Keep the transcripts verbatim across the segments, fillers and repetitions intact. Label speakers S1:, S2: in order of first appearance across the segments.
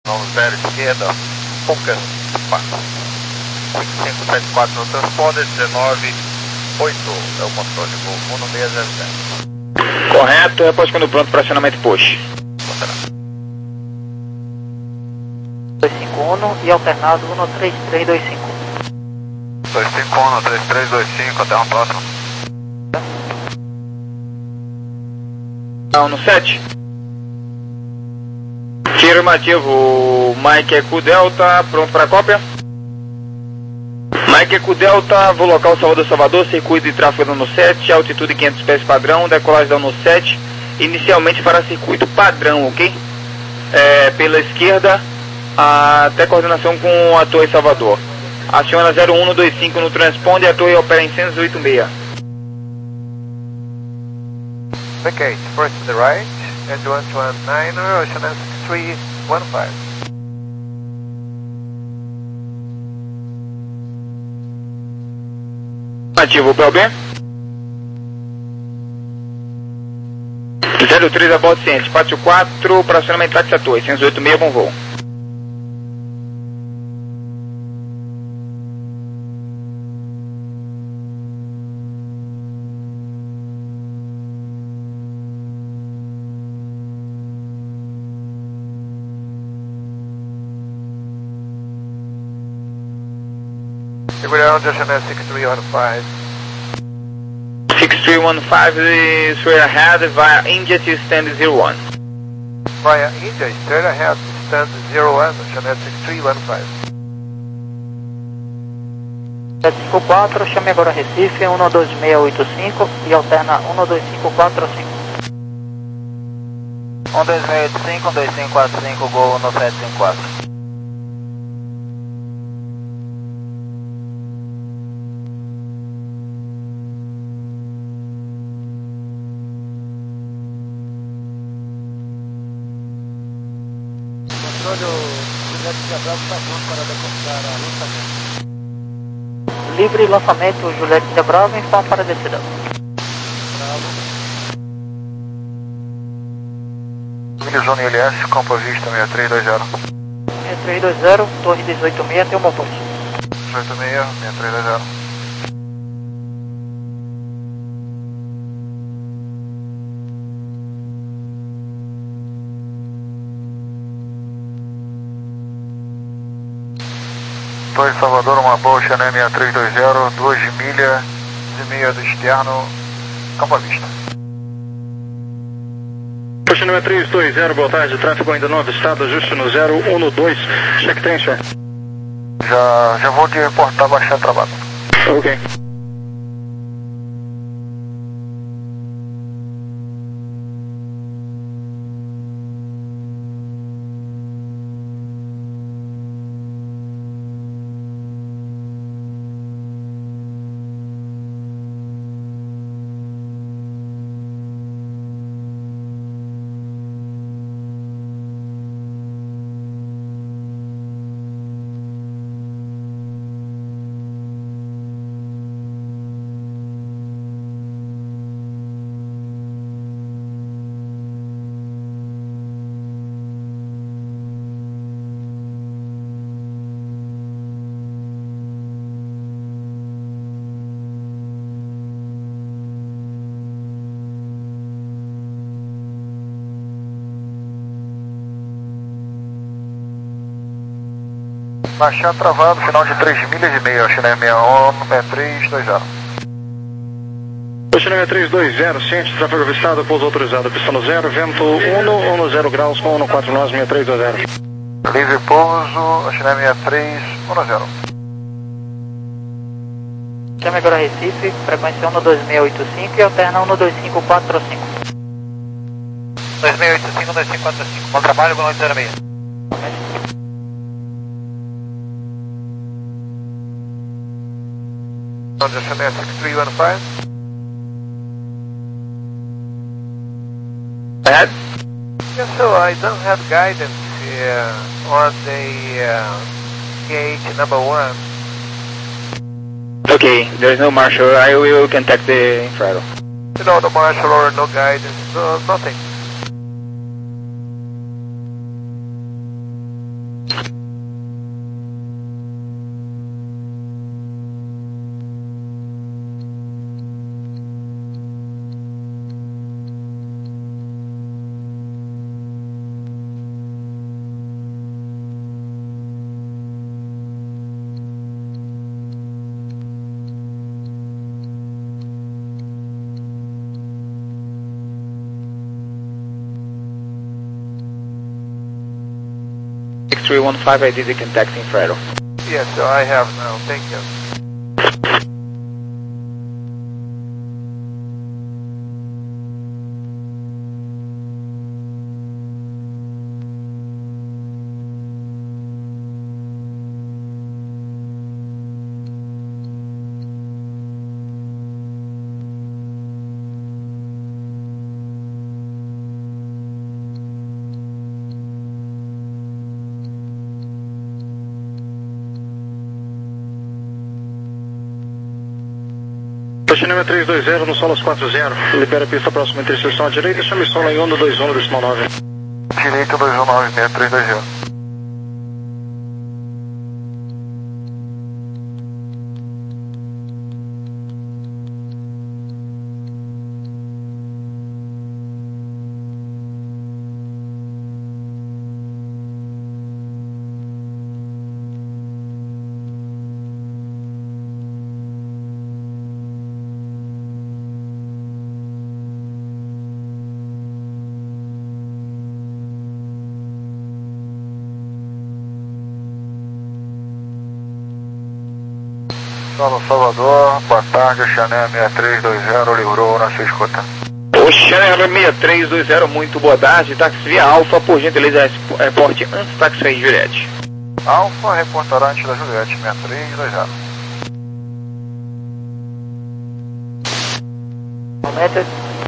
S1: Vamos zero esquerda, Focus quatro. cinco cinco sete quatro no transponder, dezenove oito é o controle, voo um seis zero zero.
S2: Correto, após quando pronto para acionamento push.
S3: dois cinco um e alternado um três três dois cinco.
S1: dois cinco um, três três dois cinco, até uma próxima.
S2: Não, no sete. Afirmativo, Mike Eco Delta, pronto para cópia. Mike Eco Delta, voo local Salvador Salvador, circuito de tráfego no sete, altitude quinhentos pés padrão, decolagem da no sete, inicialmente para circuito padrão, ok? É, pela esquerda, até coordenação com a Torre Salvador. Aciona zero um dois cinco no transponder e a torre opera em cento e oito seis.
S1: Vacate, first to the right, and one two one nine, Ocean six three one five.
S2: Ativo, P L B. zero três a bordo ciente, Pátio quatro, para acionamento táxi a torre, cento e oito seis, bom voo.
S1: Ground, Ocean six three one five.
S2: six three one five is straight ahead via India to stand zero one.
S1: Via India, straight ahead, stand zero one, Ocean six three one five.
S3: sete cinco quatro, chame agora Recife, um dois seis oito cinco e alterna um dois cinco quatro cinco.
S4: um dois seis oito cinco, um dois cinco quatro cinco, Gol no sete cinco quatro.
S3: Livre lançamento, Juliette de Bravo, informa para descida.
S1: Milizone L S, Campo Vista seis três dois zero.
S3: seis três dois zero, torre dezoito seis, tem um bom posto.
S1: dezoito seis, seis três dois zero. Torre Salvador, uma boa, Chanel seis três dois zero, duas milhas e meia do externo, Campo à Vista.
S5: Chanel seis três dois zero, boa tarde, tráfego ainda não avistado, ajuste no zero um dois, check transfer.
S1: Já, já vou te reportar, baixar trabalho.
S5: Ok.
S1: Baixar travado, final de três milhas e meia, Chanel seis três dois zero.
S5: Chanel seis três dois zero, ciente, tráfego avistado, pouso autorizado, pista no zero, vento um, um zero graus com um quatro nove, seis três dois zero.
S1: Livre pouso, Chanel seis três um zero.
S3: Chame agora Recife, frequência um dois seis oito cinco e alterna um dois cinco quatro cinco.
S4: dois seis oito cinco, um dois cinco quatro cinco, bom trabalho, com oito zero seis.
S1: On the Chanel six three one five.
S2: Ahead.
S1: Yes, so I don't have guidance here on the uh, gate number one.
S2: Okay, there's no marshal, I will contact the infrared.
S1: You know, the marshal or no guidance, no, nothing.
S2: six three one five, I did the contacting Fredo.
S1: Yes, sir, I have now. Thank you.
S5: Cinema três dois zero no Solas quatro zero, libera a pista próxima interseção à direita, chame solo em Uno dois um decimal nove.
S1: Direita dois um nove seis três dois zero.
S4: Solo Salvador, boa tarde, Chanel seis três dois zero, livrou na sua escuta.
S2: O Chanel seis três dois zero, muito boa tarde, táxi via Alfa, por gentileza, reporte antes táxi aí, Juliette.
S4: Alfa, reportará antes da Juliette, seis três dois zero.
S3: Momento.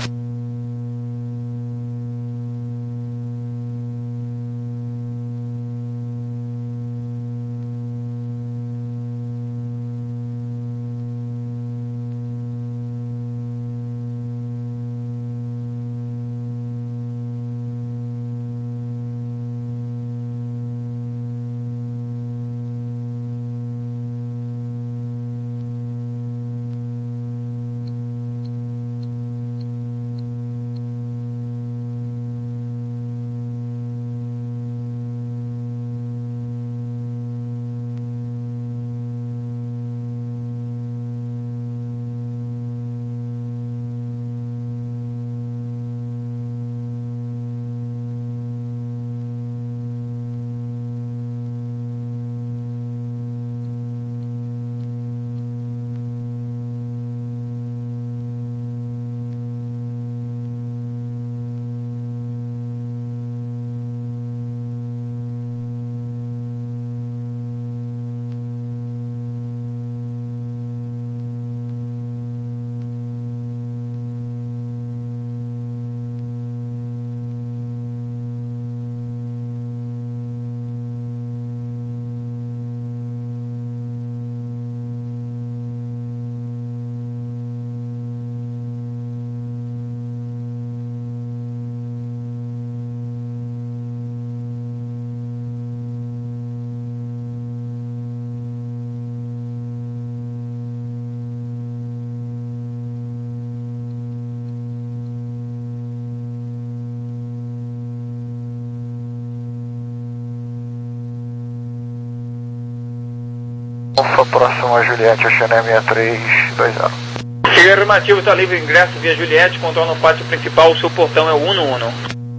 S4: Alfa, próximo a Juliette, a Chanel seis três dois zero.
S2: Afirmativo, está livre ingresso via Juliette, contorno no pátio principal, o seu portão é o Uno Uno.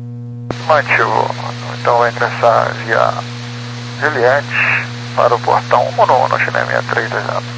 S4: Afirmativo, então vai ingressar via Juliette para o portão Uno Uno, Chanel seis três dois zero.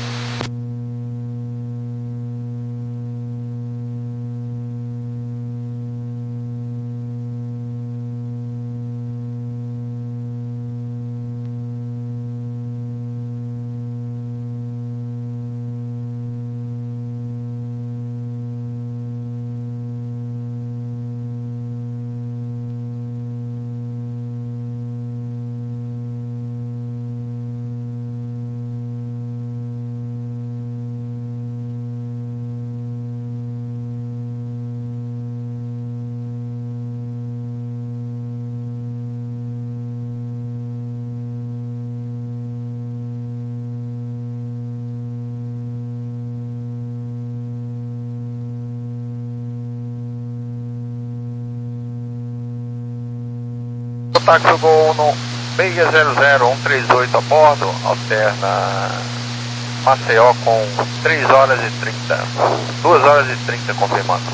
S1: Táxi Gol no seis zero zero um três oito a bordo, alterna Maceió com três horas e trinta, duas horas e trinta confirmando.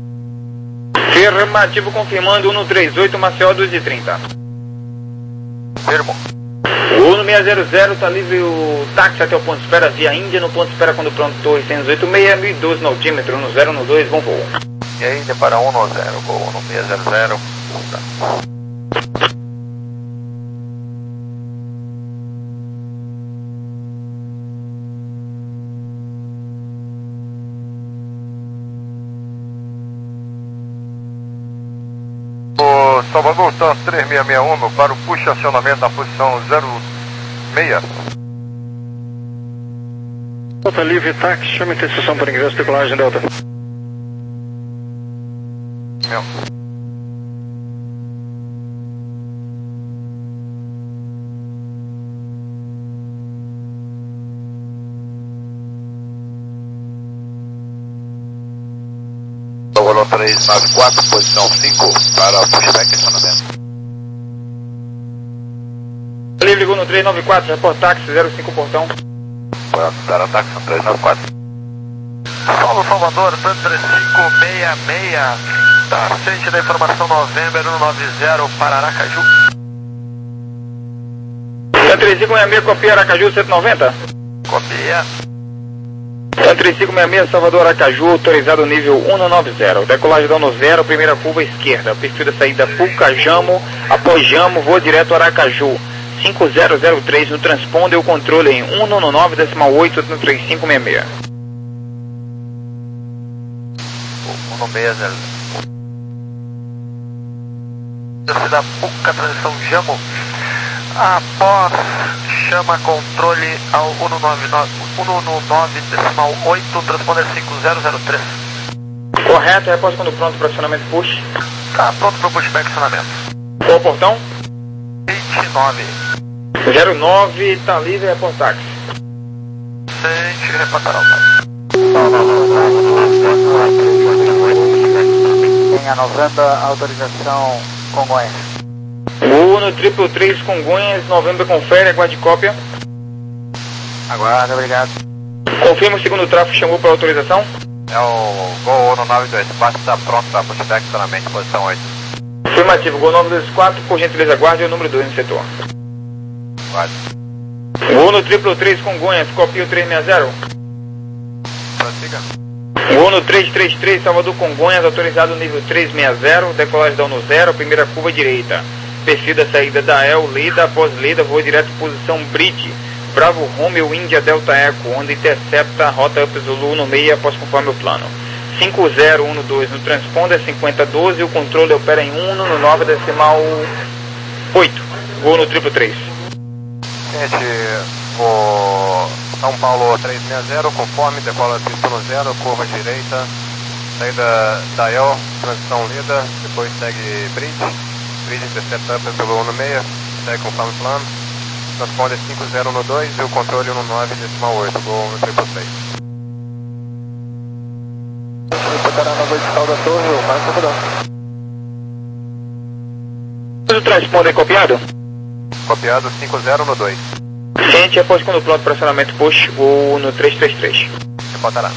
S2: Afirmativo, confirmando, Uno três oito, Maceió duas e trinta.
S1: Firmo.
S2: Uno seis zero zero, está livre o táxi até o ponto de espera via Índia, no ponto de espera quando pronto Torre cento e oitenta e seis, mil e doze no altímetro, no zero no dois, bom voo.
S1: E aí, Índia para um no zero, Gol Uno seis zero zero. Tá. O Salvador TAM três seis seis um para o push acionamento na posição zero seis.
S5: Delta livre, táxi, chame a interseção para ingresso, decolagem Delta.
S1: Meu. Salvador três nove quatro, posição cinco, para o pushback e acionamento.
S2: Livre Uno três nove quatro, report táxi zero cinco portão.
S1: Dar ataque são três nove quatro. Solo Salvador, TAM três cinco seis seis, tá ciente da informação November um nove zero para Aracaju.
S2: TAM três cinco seis seis, copia Aracaju cento e noventa.
S1: Copia.
S2: TAM três cinco seis seis, Salvador Aracaju, autorizado nível cento e noventa. Decolagem dando zero, primeira curva esquerda. Perfil da saída Pucajamo, após Jamo, voo direto Aracaju. cinco zero zero três no transponder o controle em cento e nove decimal oito no três cinco seis seis.
S1: Uno seis zero. Da Puca, transição Jamo. Após chama controle ao cento e nove decimal oito, transponder cinco zero zero três.
S2: Correto, repórter quando pronto para acionamento push.
S1: Tá pronto para o pushback acionamento.
S2: Qual o portão?
S1: vinte e nove.
S2: zero nove, está livre, report táxi.
S1: Sente, reportar ao táxi.
S3: Tem a noventa, autorização Congonhas.
S2: Uno triplo três Congonhas, Novembro confere, aguarde cópia.
S3: Aguarda, obrigado.
S2: Confirma o segundo tráfego, chamou para autorização.
S1: É o Gol Uno nove dois, espaço está pronto para pushback acionamento, posição oito.
S2: Afirmativo, Gol nove dois quatro, por gentileza aguarde o número dois no setor.
S1: Guarde.
S2: Uno triplo três Congonhas, copia o três seis zero.
S1: Prossiga.
S2: Uno três três três, Salvador Congonhas, autorizado nível três seis zero, decolagem da Uno zero, primeira curva direita. Perfil da saída da El, Leda, após Leda, voo direto posição Bridge, Bravo Romeo, Índia, Delta Eco, onde intercepta a rota Up Zulu Uno seis após conforme o plano. cinco zero um dois no transponder, cinquenta doze, o controle opera em um no nove decimal oito. Voo no triplo três.
S1: Gente, o São Paulo três seis zero, conforme, decola pista no zero, curva direita, saída da El, transição Leda, depois segue Bridge, Bridge intercepta pelo Uno seis, segue conforme plano, transponder cinco zero um dois e o controle no nove decimal oito, voo no triplo três.
S4: Reportar na vertical da torre, o mais comodão.
S2: O transponder copiado?
S1: Copiado cinco zero um dois.
S2: Ciente, após quando pronto para acionamento push, voo no três três três.
S1: Reportará.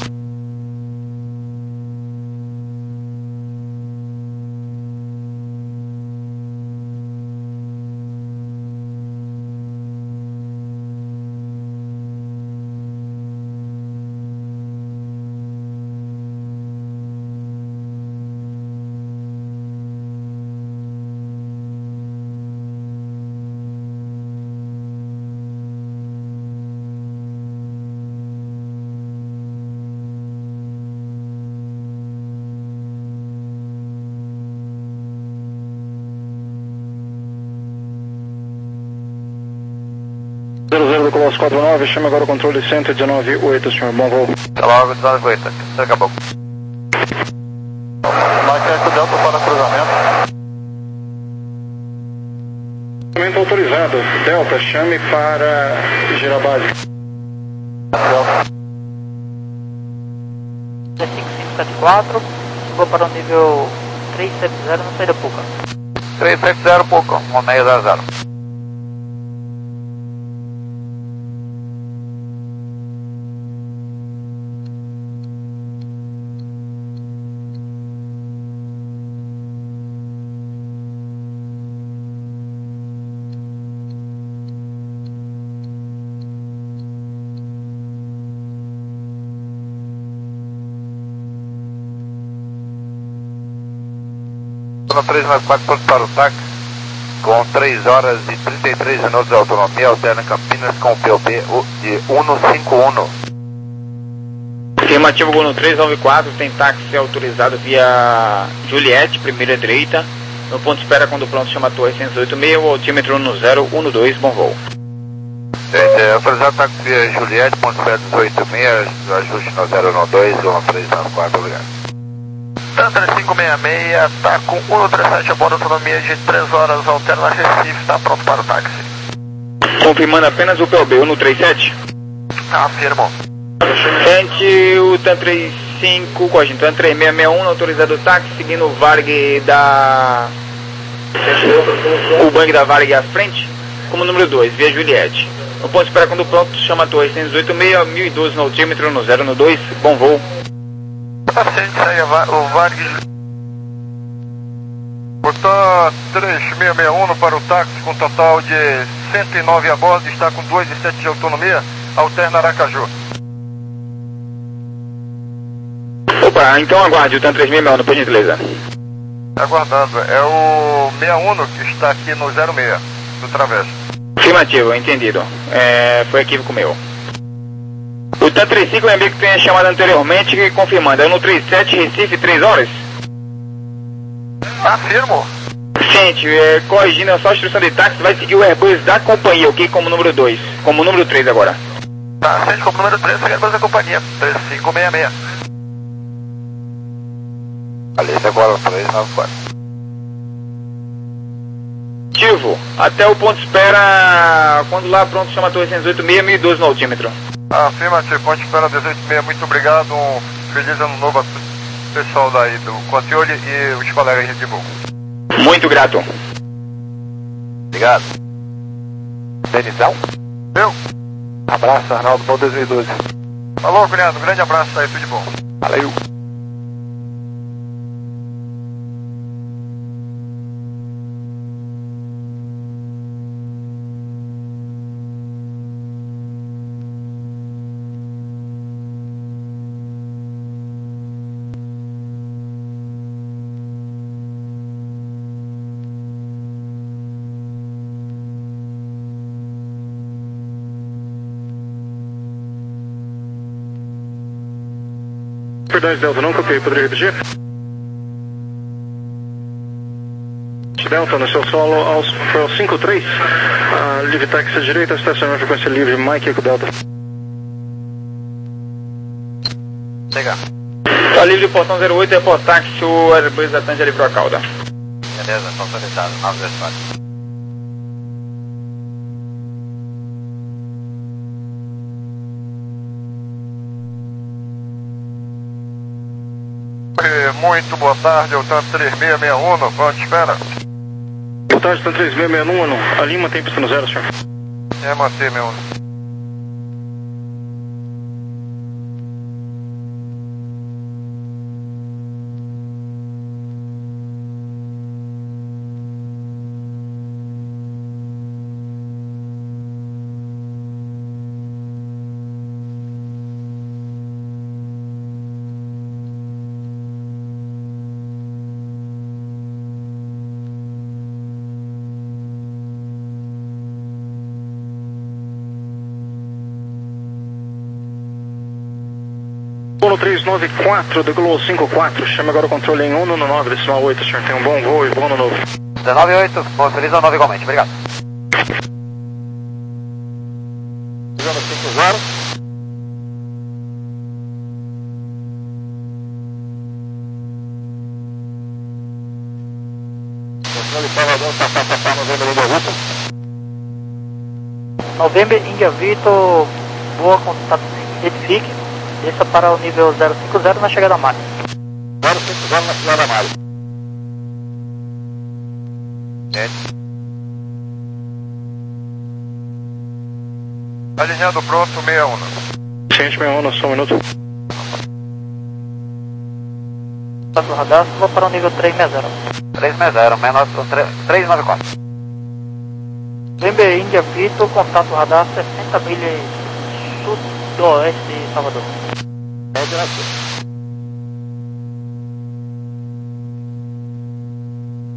S5: zero zero do Colosso quatro nove, chame agora o controle cento e dezenove oito, senhor. Bom voo.
S1: Até logo, dezenove oito. Acabou.
S4: Marquete Delta para cruzamento.
S5: Cruzamento autorizado. Delta, chame para girar a base.
S4: Delta.
S3: cinco cinco sete quatro, vou para o nível três sete zero no saída Puca.
S1: três sete zero, pouco. um seis zero zero. No três nove quatro, pronto para o táxi, com três horas e trinta e três minutos de autonomia, alterna Campinas com o P O B de cento e cinquenta e um.
S2: Afirmativo, Gol no três nove quatro, tem táxi autorizado via Juliette, primeira direita. No ponto de espera, quando pronto, chama a torre cento e oito seis, o altímetro no zero um dois, bom voo.
S1: Gente, é, autorizado táxi via Juliette, ponto de espera dezoito seis, ajuste no zero um dois, Gol três nove quatro, obrigado.
S4: TAM três cinco seis seis, está com cento e trinta e sete a bordo, autonomia de três horas, alterna Recife, está pronto para o táxi.
S2: Confirmando apenas o P O B, cento e trinta e sete.
S4: Afirmo.
S2: Gente, o TAM trinta e cinco, corrigem, TAM três seis seis um, autorizado o táxi, seguindo o Varg da... o Bang da Varg à frente, como número dois, via Juliette. No ponto de espera, quando pronto, chama a torre cento e oito seis, mil e doze no altímetro, no zero um dois, bom voo.
S4: Paciente, segue o Varg.
S5: O TAM três seis seis um para o táxi com total de cento e nove a bordo, está com dois vírgula sete de autonomia, alterna Aracaju.
S2: Opa, então aguarde o TAM três seis seis um, por gentileza.
S5: Aguardado, é o sessenta e um que está aqui no zero seis, do Travesso.
S2: Afirmativo, entendido. É, foi equívoco meu. O TAM trinta e cinco, lembrei que tinha chamado anteriormente, confirmando, é no trinta e sete, Recife, três horas?
S4: Afirmo.
S2: Gente, é, corrigindo a sua instrução de táxi, vai seguir o Airbus da companhia, ok? Como número dois, como número três agora.
S4: Tá, gente, como número três, segue Airbus da companhia, três cinco seis seis.
S1: Alice agora o três nove quatro.
S2: Ativo, até o ponto de espera, quando lá pronto, chama a torre cento e oito seis, mil e doze no altímetro.
S5: Afirmativo, ponte espera dezoito seis, muito obrigado, um feliz ano novo a pessoal daí do Contioli e os colegas de Red Bull.
S2: Muito grato.
S1: Obrigado. Denizão?
S5: Eu?
S1: Abraço, Arnaldo, bom dois mil e doze.
S5: Falou, cunhado, um grande abraço aí, tudo de bom.
S1: Valeu.
S5: Perdão, Delta, não copiei, poderia repetir? Delta, no seu solo, aos, foi ao cinco três, uh, livre táxi à direita, estacionamento frequência livre, Mike Eco Delta.
S1: Chega.
S2: Tá livre o portão zero oito, é por táxi, o Airbus da Tanger livrou a cauda.
S1: Beleza, tá autorizado, nove zero quatro.
S5: Muito boa tarde, é o TAM três seis seis um, quanto espera? Boa tarde, TAM três seis seis um, a Lima tem pista no zero, senhor. É, manter, meu. um três nove quatro, decolou cinco quatro, chama agora o controle em um no nove, decimal oito, senhor. Tenha um bom voo e bom ano novo.
S1: dezenove oito, bom, feliz ano novo igualmente, obrigado. cinco zero. Controle Salvador, Safá, Safá, Novembro, Índia Vitor.
S3: Novembro, Índia Vitor, boa contato, identifique. Desça para o nível zero cinco zero na chegada a Mari.
S1: zero cinco zero na chegada a Mari. É.
S5: Alinhado pronto, sessenta e um. Ciente sessenta e um, só um minuto.
S3: Contato radar, vou para o nível três seis zero.
S1: três seis zero, três nove quatro.
S3: Novembro, Índia Vitor, contato radar sessenta milhas sudoeste de Salvador.
S1: É direto.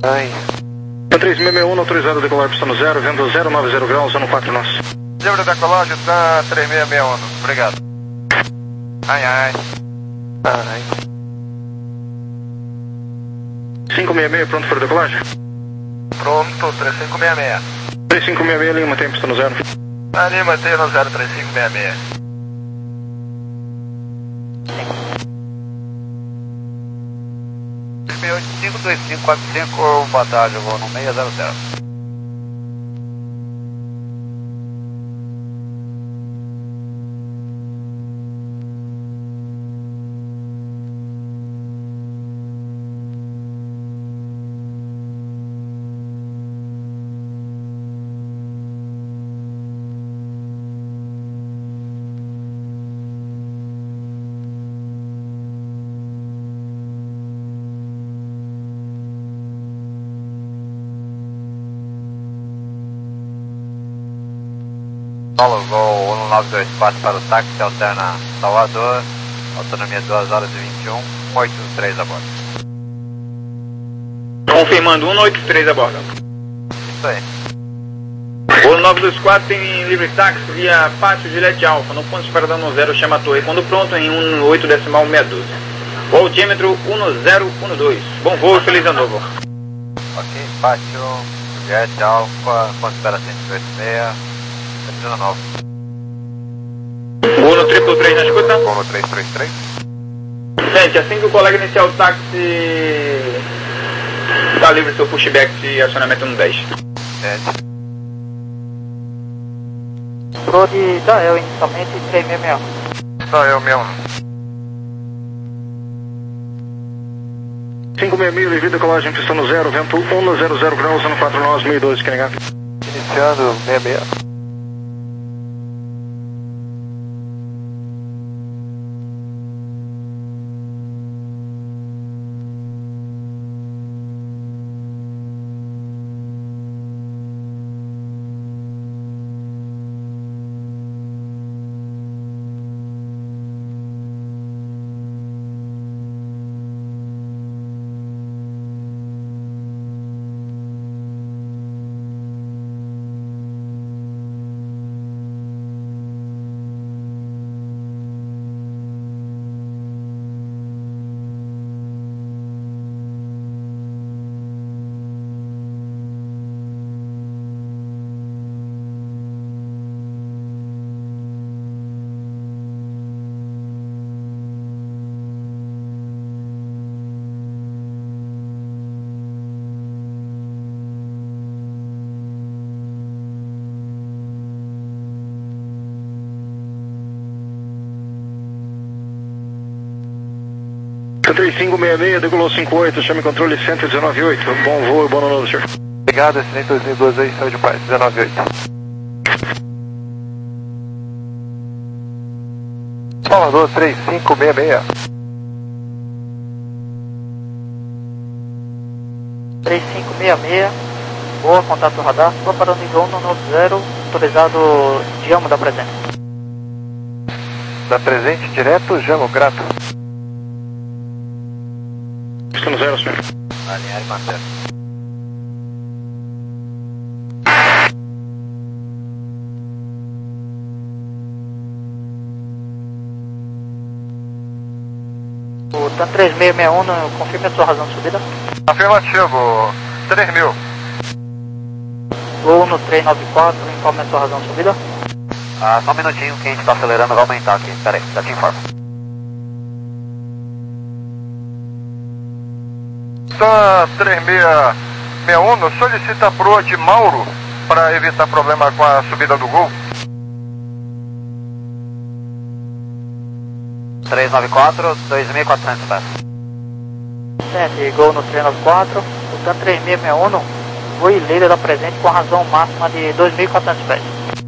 S1: Ai.
S5: três seis seis um, autorizado a decolar pista no zero, vento zero nove zero graus, ano quatro nós.
S4: Livre da decolagem, tá três seis seis um, obrigado. Ai, ai.
S1: Ai.
S5: cinco seis seis, pronto para decolagem?
S4: Pronto, três cinco seis seis.
S5: três cinco seis seis, Lima, tem pista no zero.
S4: A Lima tem no zero três cinco seis seis. oito cinco dois cinco quatro cinco, boa tarde, eu vou no seis zero zero. Paulo, voo um nove dois quatro para o táxi, alterna Salvador, autonomia duas horas e vinte e um, um oito três a bordo.
S2: Confirmando, um oito três a bordo.
S4: Isso aí.
S2: O nove dois quatro tem livre táxi via Pátio Gillette Alfa, no ponto de parada no zero, chama a torre, quando pronto em um oito decimal seis doze. O altímetro um zero um dois. Bom voo e feliz ano novo.
S4: Ok, Pátio Gillette Alfa, ponto de espera cento e dois seis. Ano novo.
S2: Voo no triplo três na escuta.
S4: Voo no três três três.
S2: Gente, assim que o colega iniciar o táxi, está livre seu pushback de acionamento no dez.
S4: Sete.
S3: Pro de Dael, inicialmente três seis seis um.
S4: Só eu mesmo.
S5: cinco seis seis, livre decolagem, pista no zero, vento um zero zero graus, ano quatro nós, seis doze, que negado.
S1: Iniciando seis seis.
S5: três cinco seis seis, decolou cinco oito, chame controle cento e dezenove oito. Bom voo e bom ano novo, senhor.
S1: Obrigado, excelente dois mil e doze aí, saúde de paz, dezenove oito. Salvador três cinco seis seis.
S3: três cinco seis seis, boa, contato radar, sua parando em voo no nove zero, autorizado Jamo da presente.
S1: Da presente direto, Jamo, grato.
S5: Pista no zero, senhor.
S4: Alinhar e manter.
S3: O TAN três seis seis um, confirme a sua razão de subida.
S4: Afirmativo, três mil.
S3: Voo no três nove quatro, informe a sua razão de subida.
S4: Ah, só um minutinho que a gente está acelerando, vai aumentar aqui. Pera aí, já te informo. TAN três seis seis um solicita a proa de Mauro para evitar problema com a subida do Gol. três nove quatro, dois mil e quatrocentos pés.
S3: Sente, Gol no três nove quatro, o TAN três seis seis um, voe líder da presente com razão máxima de dois mil e quatrocentos pés.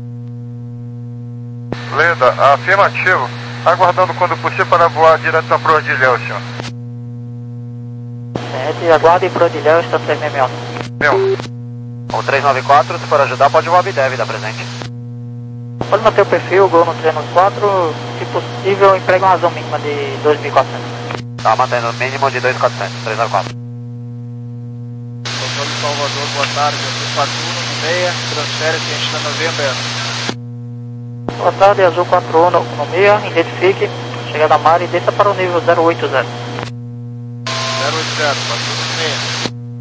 S4: Leda, afirmativo. Aguardando quando possível para voar direto à proa de Ilhéus, senhor.
S3: Sente, aguarde pro de Ilhéus, TAN três seis seis um.
S4: Meu. O três nove quatro, se for ajudar, pode voar Bidev da presente.
S3: Pode manter o perfil, Gol no três nove quatro, se possível, emprega uma razão mínima de dois mil e quatrocentos.
S4: Tá mantendo o mínimo de dois mil e quatrocentos, três nove quatro.
S6: Salvador, boa tarde, Azul quatro um no meia, transfere quente da November.
S3: Boa tarde, Azul quatro um no meia, identifique, chegada a mar e desça para o nível zero oito zero.
S6: zero oito zero, quatro um no meia.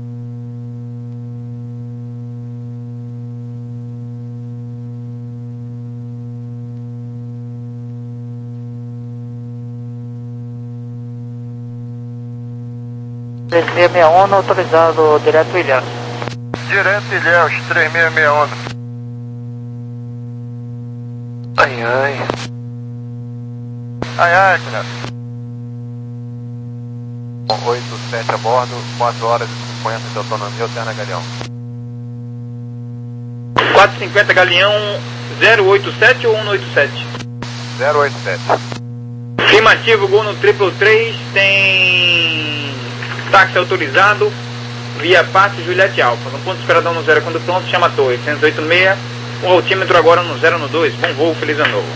S3: três seis seis um, autorizado direto Ilhéus.
S5: Direto Ilhéus, três seis seis um. Ai, ai. Ai, ai, cara.
S1: oito sete a bordo, quatro horas e cinquenta de autonomia, alterna Galeão.
S2: quatro e cinquenta Galeão, zero oito sete ou cento e oitenta e sete?
S1: zero oito sete.
S2: Afirmativo, gol no triplo três, tem táxi autorizado, via Pátio Juliette Alfa. No ponto esperadão no zero, quando pronto, chama a torre, seiscentos e oitenta e seis, o altímetro agora no zero no dois, bom voo, feliz ano novo.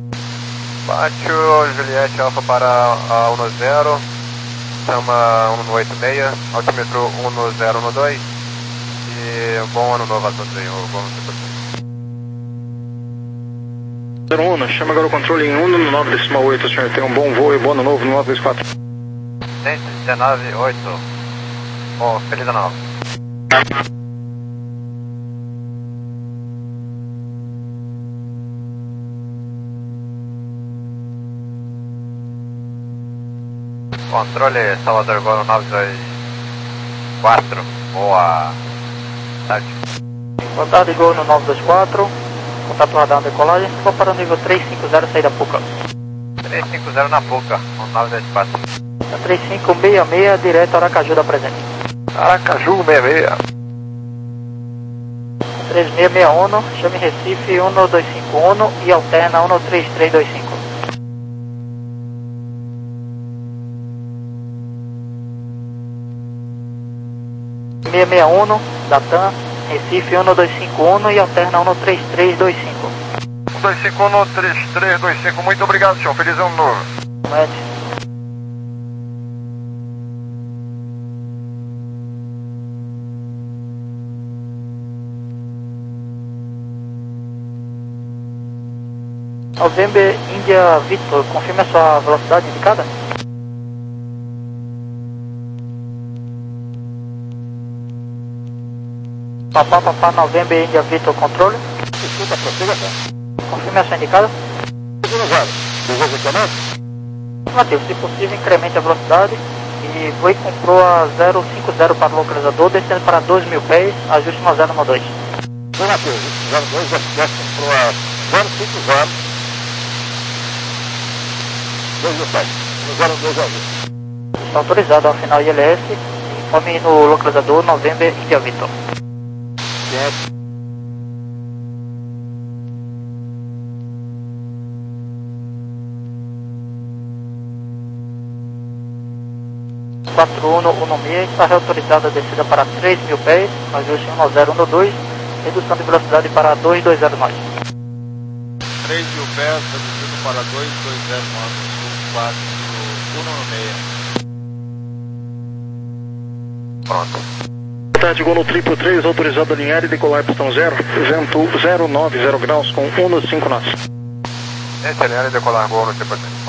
S1: Pátio Juliette Alfa para a um zero, chama um oito seis, altímetro um zero um dois, e bom ano novo a todos aí, o bom
S5: zero um, chama agora o controle em um no nove decimal oito, senhor, tem um bom voo e bom ano novo no nove dois quatro.
S1: cento e dezenove, oito. Bom, feliz ano novo. Controle Salvador Gol nove dois quatro. Boa tarde.
S3: Boa tarde, Gol no nove dois quatro. Contato radar decolagem, vou para o nível três cinco zero, saída Puca.
S1: três cinco zero na Puca, nove dois quatro.
S3: três cinco seis seis, direto Aracaju da presente.
S5: Aracaju seis seis.
S3: três seis seis um, chame Recife um dois cinco um e alterna um três três dois cinco. seis seis um, Datan, Recife um dois cinco um e alterna um três três dois cinco.
S5: um dois cinco um, três três dois cinco, muito obrigado, senhor, feliz ano novo.
S3: Mete. November India Victor, confirme a sua velocidade indicada. Papá, papá, November India Victor, controle.
S5: Escuta, prossiga, tá?
S3: Confirme a sua indicada.
S5: zero. Deseja reclamar?
S3: Afirmativo, se possível, incremente a velocidade e voe comprou a zero cinco zero para o localizador, descendo para dois mil pés, ajuste no zero dois.
S5: Negativo, zero dois, já comprou a zero cinco zero. dois mil pés, no zero dois ajuste.
S3: Está autorizado ao final I L S, informe no localizador November India Victor.
S5: Yes.
S3: quatro um no meia, está reautorizada a descida para três mil pés, ajuste um zero um dois, redução de velocidade para dois dois zero nove.
S6: três mil pés, reduzido para dois dois zero nove, sul quatro um no meia.
S1: Pronto.
S5: Boa tarde, Gol no triplo três, autorizado a alinhar e decolar pistão zero, vento zero nove zero graus com um no cinco nós.
S1: Esse alinhar e decolar Gol no triplo três.